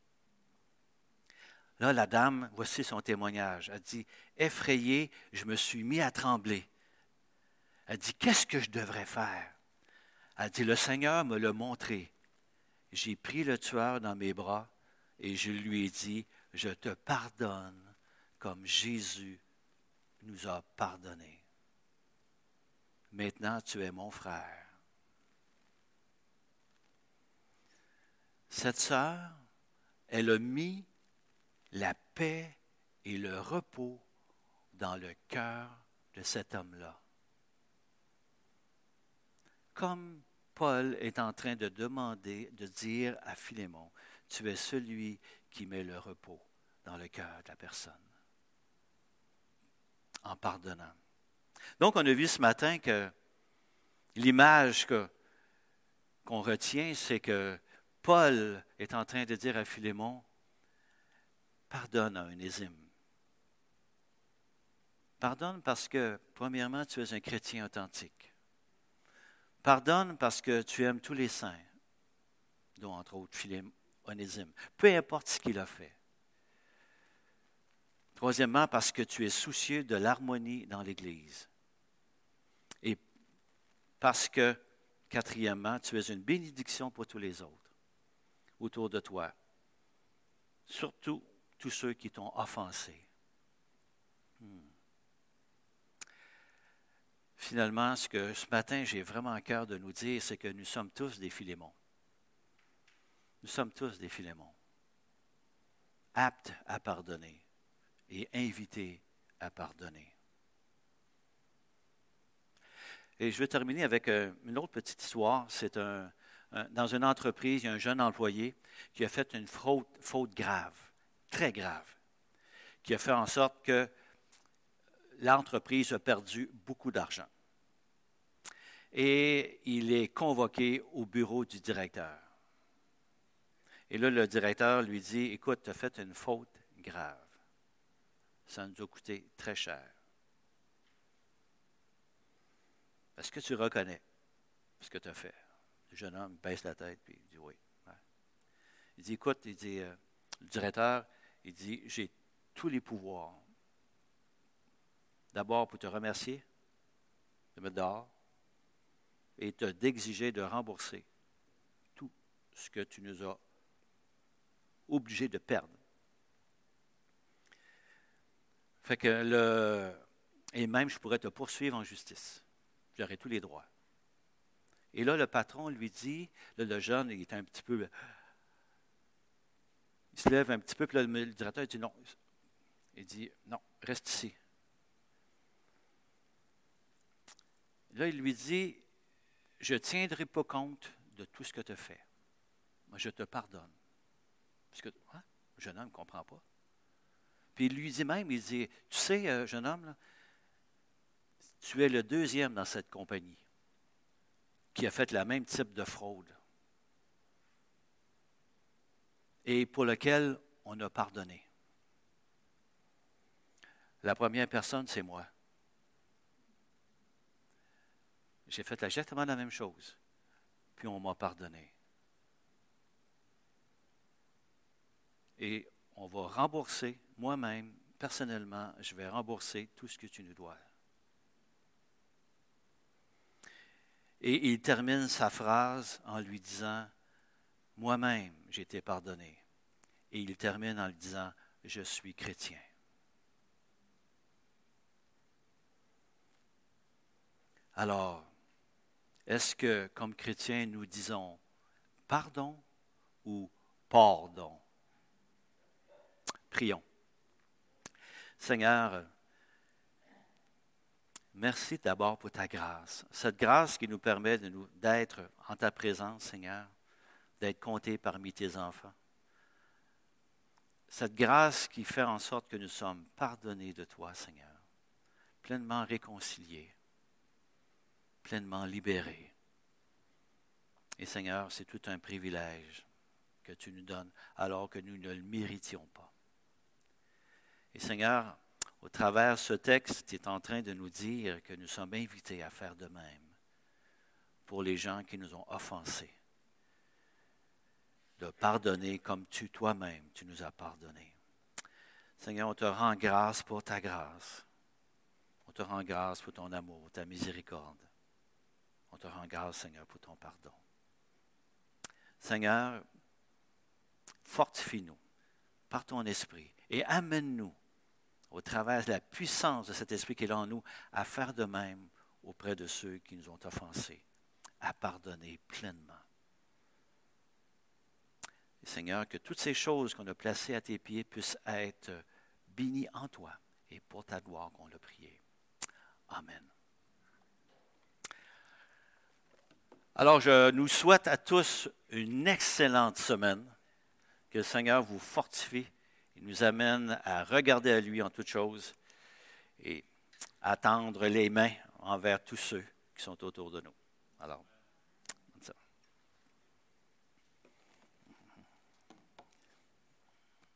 Là, la dame, voici son témoignage. Elle dit, « Effrayée, je me suis mis à trembler. » Elle dit, « Qu'est-ce que je devrais faire? » Elle dit, « Le Seigneur me l'a montré. J'ai pris le tueur dans mes bras et je lui ai dit, je te pardonne comme Jésus nous a pardonné. Maintenant, tu es mon frère. » Cette sœur, elle a mis la paix et le repos dans le cœur de cet homme-là. Comme Paul est en train de demander, de dire à Philémon, tu es celui qui met le repos dans le cœur de la personne, en pardonnant. Donc, on a vu ce matin que l'image que, qu'on retient, c'est que Paul est en train de dire à Philémon, pardonne à Onésime. Pardonne parce que, premièrement, tu es un chrétien authentique. Pardonne parce que tu aimes tous les saints, dont entre autres Philém, Onésime, peu importe ce qu'il a fait. Troisièmement, parce que tu es soucieux de l'harmonie dans l'Église. Et parce que, quatrièmement, tu es une bénédiction pour tous les autres autour de toi, surtout tous ceux qui t'ont offensé. Hmm. Finalement, ce que ce matin, j'ai vraiment à cœur de nous dire, c'est que nous sommes tous des Philémons. Nous sommes tous des Philémons, aptes à pardonner et invités à pardonner. Et je vais terminer avec une autre petite histoire. C'est un, un, dans une entreprise, il y a un jeune employé qui a fait une faute, faute grave, très grave, qui a fait en sorte que l'entreprise a perdu beaucoup d'argent. Et il est convoqué au bureau du directeur. Et là, le directeur lui dit, « Écoute, tu as fait une faute grave. Ça nous a coûté très cher. Est-ce que tu reconnais ce que tu as fait? » Le jeune homme baisse la tête et il dit, « Oui. Ouais. » Il dit, « Écoute, il dit, euh, le directeur, il dit, « J'ai tous les pouvoirs. D'abord pour te remercier, de mettre dehors, et te d'exiger de rembourser tout ce que tu nous as obligés de perdre. » Fait que le, et même je pourrais te poursuivre en justice. J'aurais tous les droits. Et là, le patron lui dit, là, le jeune, il est un petit peu, il se lève un petit peu, puis là, le directeur dit non. Il dit, non, reste ici. Là, il lui dit, je ne tiendrai pas compte de tout ce que tu as fait. Moi, je te pardonne. Parce que, hein, le jeune homme ne comprend pas. Puis il lui dit même, il dit, tu sais, euh, jeune homme, là, tu es le deuxième dans cette compagnie qui a fait le même type de fraude et pour lequel on a pardonné. La première personne, c'est moi. J'ai fait exactement la même chose, puis on m'a pardonné. Et on va rembourser, moi-même, personnellement, je vais rembourser tout ce que tu nous dois. Et il termine sa phrase en lui disant, « Moi-même, j'ai été pardonné. » Et il termine en lui disant, « Je suis chrétien. » Alors, est-ce que, comme chrétiens, nous disons pardon ou pardon? Prions. Seigneur, merci d'abord pour ta grâce. Cette grâce qui nous permet de nous, d'être en ta présence, Seigneur, d'être comptés parmi tes enfants. Cette grâce qui fait en sorte que nous sommes pardonnés de toi, Seigneur, pleinement réconciliés, pleinement libérés. Et Seigneur, c'est tout un privilège que tu nous donnes alors que nous ne le méritions pas. Et Seigneur, au travers de ce texte, tu es en train de nous dire que nous sommes invités à faire de même pour les gens qui nous ont offensés. De pardonner comme tu toi-même, tu nous as pardonné. Seigneur, on te rend grâce pour ta grâce. On te rend grâce pour ton amour, ta miséricorde. On te rend grâce, Seigneur, pour ton pardon. Seigneur, fortifie-nous par ton esprit et amène-nous au travers de la puissance de cet esprit qui est en nous à faire de même auprès de ceux qui nous ont offensés, à pardonner pleinement. Et Seigneur, que toutes ces choses qu'on a placées à tes pieds puissent être bénies en toi et pour ta gloire qu'on l'a prié. Amen. Alors, je nous souhaite à tous une excellente semaine. Que le Seigneur vous fortifie et nous amène à regarder à lui en toutes choses et à tendre les mains envers tous ceux qui sont autour de nous. Alors,